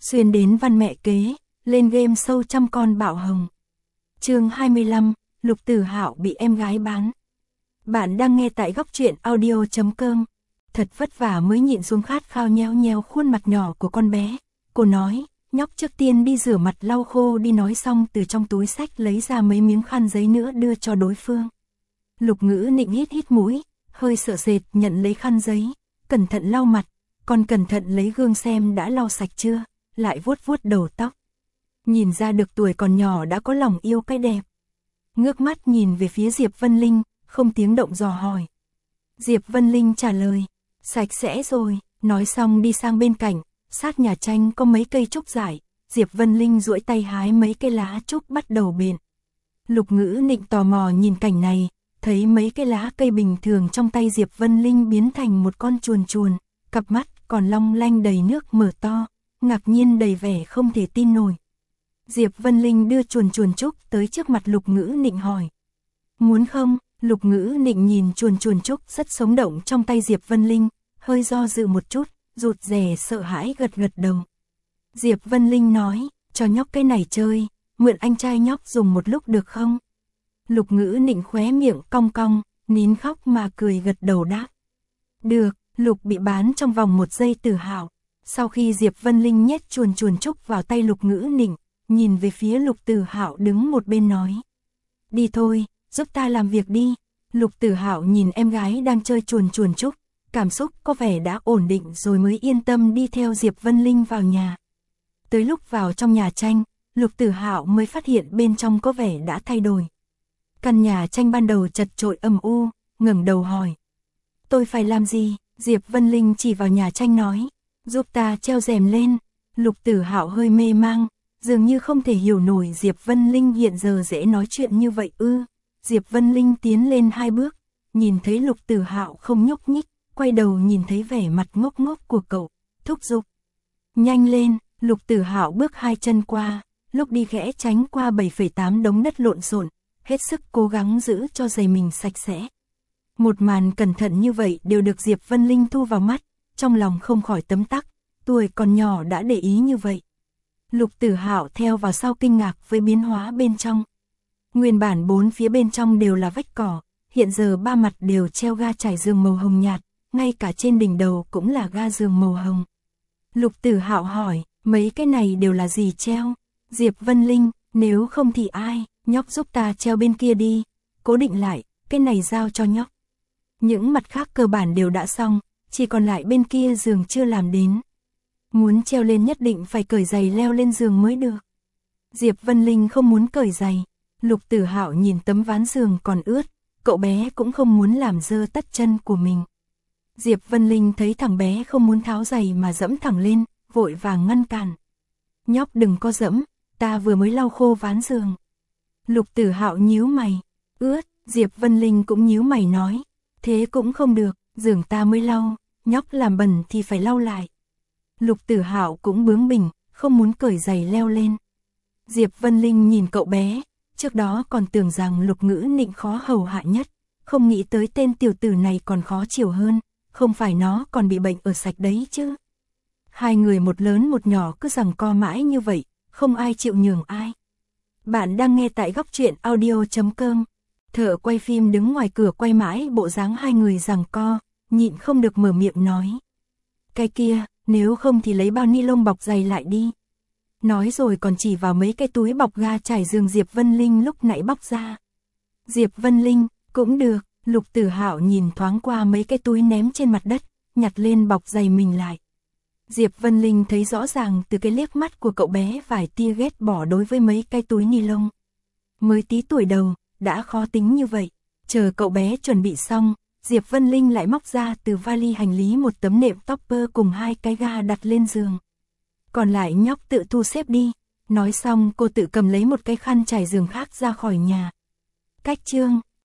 xuyên đến văn mẹ kế, lên game sâu trăm con bạo hồng. Chương 25, Lục Tử Hạo bị em gái bán. Bạn đang nghe tại góc truyện audio.com. Thật vất vả mới nhịn xuống khát khao nheo nheo khuôn mặt nhỏ của con bé. Cô nói, nhóc trước tiên đi rửa mặt lau khô đi, nói xong từ trong túi xách lấy ra mấy miếng khăn giấy nữa đưa cho đối phương. Lục Ngữ Nịnh hít hít mũi, hơi sợ sệt nhận lấy khăn giấy, cẩn thận lau mặt, còn cẩn thận lấy gương xem đã lau sạch chưa, lại vuốt vuốt đầu tóc. Nhìn ra được tuổi còn nhỏ đã có lòng yêu cái đẹp. Ngước mắt nhìn về phía Diệp Vân Linh, không tiếng động dò hỏi. Diệp Vân Linh trả lời, sạch sẽ rồi, nói xong đi sang bên cạnh, sát nhà tranh có mấy cây trúc dại, Diệp Vân Linh duỗi tay hái mấy cây lá trúc bắt đầu bện. Lục Ngữ Nịnh tò mò nhìn cảnh này, thấy mấy cây lá cây bình thường trong tay Diệp Vân Linh biến thành một con chuồn chuồn, cặp mắt còn long lanh đầy nước mở to, ngạc nhiên đầy vẻ không thể tin nổi. Diệp Vân Linh đưa chuồn chuồn trúc tới trước mặt Lục Ngữ Nịnh hỏi. Muốn không? Lục Ngữ Nịnh nhìn chuồn chuồn trúc rất sống động trong tay Diệp Vân Linh, hơi do dự một chút, rụt rè sợ hãi gật gật đầu. Diệp Vân Linh nói, cho nhóc cái này chơi, mượn anh trai nhóc dùng một lúc được không? Lục Ngữ Nịnh khóe miệng cong cong, nín khóc mà cười gật đầu đáp. Được, Lục bị bán trong vòng 1 giây Tử Hạo. Sau khi Diệp Vân Linh nhét chuồn chuồn trúc vào tay Lục Ngữ Nịnh, nhìn về phía Lục Tử Hạo đứng một bên nói. Đi thôi, giúp ta làm việc đi. Lục Tử Hạo nhìn em gái đang chơi chuồn chuồn trúc, cảm xúc có vẻ đã ổn định rồi mới yên tâm đi theo Diệp Vân Linh vào nhà. Tới lúc vào trong nhà tranh, Lục Tử Hạo mới phát hiện bên trong có vẻ đã thay đổi. Căn nhà tranh ban đầu chật chội âm u, ngẩng đầu hỏi. Tôi phải làm gì? Diệp Vân Linh chỉ vào nhà tranh nói. Giúp ta treo rèm lên. Lục Tử Hạo hơi mê mang, dường như không thể hiểu nổi Diệp Vân Linh hiện giờ dễ nói chuyện như vậy ư. Diệp Vân Linh tiến lên 2 bước, nhìn thấy Lục Tử Hạo không nhúc nhích, quay đầu nhìn thấy vẻ mặt ngốc ngốc của cậu, thúc giục. Nhanh lên, Lục Tử Hạo bước 2 chân qua, lúc đi khẽ tránh qua 7,8 đống đất lộn xộn, hết sức cố gắng giữ cho giày mình sạch sẽ. Một màn cẩn thận như vậy đều được Diệp Vân Linh thu vào mắt, trong lòng không khỏi tấm tắc, tuổi còn nhỏ đã để ý như vậy. Lục Tử Hạo theo vào sau kinh ngạc với biến hóa bên trong. Nguyên bản 4 phía bên trong đều là vách cỏ, hiện giờ 3 mặt đều treo ga trải giường màu hồng nhạt, ngay cả trên đỉnh đầu cũng là ga giường màu hồng. Lục Tử Hạo hỏi, mấy cái này đều là gì treo? Diệp Vân Linh, nếu không thì ai, nhóc giúp ta treo bên kia đi, cố định lại, cái này giao cho nhóc. Những mặt khác cơ bản đều đã xong, chỉ còn lại bên kia giường chưa làm đến. Muốn treo lên nhất định phải cởi giày leo lên giường mới được. Diệp Vân Linh không muốn cởi giày. Lục Tử Hạo nhìn tấm ván giường còn ướt, cậu bé cũng không muốn làm dơ tất chân của mình. Diệp Vân Linh thấy thằng bé không muốn tháo giày mà dẫm thẳng lên, vội vàng ngăn cản. Nhóc đừng có dẫm, ta vừa mới lau khô ván giường. Lục Tử Hạo nhíu mày, ướt, Diệp Vân Linh cũng nhíu mày nói, thế cũng không được, giường ta mới lau, nhóc làm bẩn thì phải lau lại. Lục Tử Hạo cũng bướng bỉnh, không muốn cởi giày leo lên. Diệp Vân Linh nhìn cậu bé, trước đó còn tưởng rằng Lục Ngữ Nịnh khó hầu hạ nhất, không nghĩ tới tên tiểu tử này còn khó chịu hơn, không phải nó còn bị bệnh ở sạch đấy chứ. Hai người một lớn một nhỏ cứ giằng co mãi như vậy, không ai chịu nhường ai. Bạn đang nghe tại góc truyện audio.com. Thợ quay phim đứng ngoài cửa quay mãi bộ dáng hai người giằng co, nhịn không được mở miệng nói. Cái kia, nếu không thì lấy bao ni lông bọc giày lại đi. Nói rồi còn chỉ vào mấy cái túi bọc ga trải giường Diệp Vân Linh lúc nãy bóc ra. Diệp Vân Linh, cũng được, Lục Tử Hạo nhìn thoáng qua mấy cái túi ném trên mặt đất, nhặt lên bọc giày mình lại. Diệp Vân Linh thấy rõ ràng từ cái liếc mắt của cậu bé vài tia ghét bỏ đối với mấy cái túi ni lông. Mới tí tuổi đầu, đã khó tính như vậy. Chờ cậu bé chuẩn bị xong, Diệp Vân Linh lại móc ra từ vali hành lý một tấm nệm topper cùng 2 cái ga đặt lên giường. Còn lại nhóc tự thu xếp đi. Nói xong cô tự cầm lấy một cái khăn trải giường khác ra khỏi nhà. Cách chương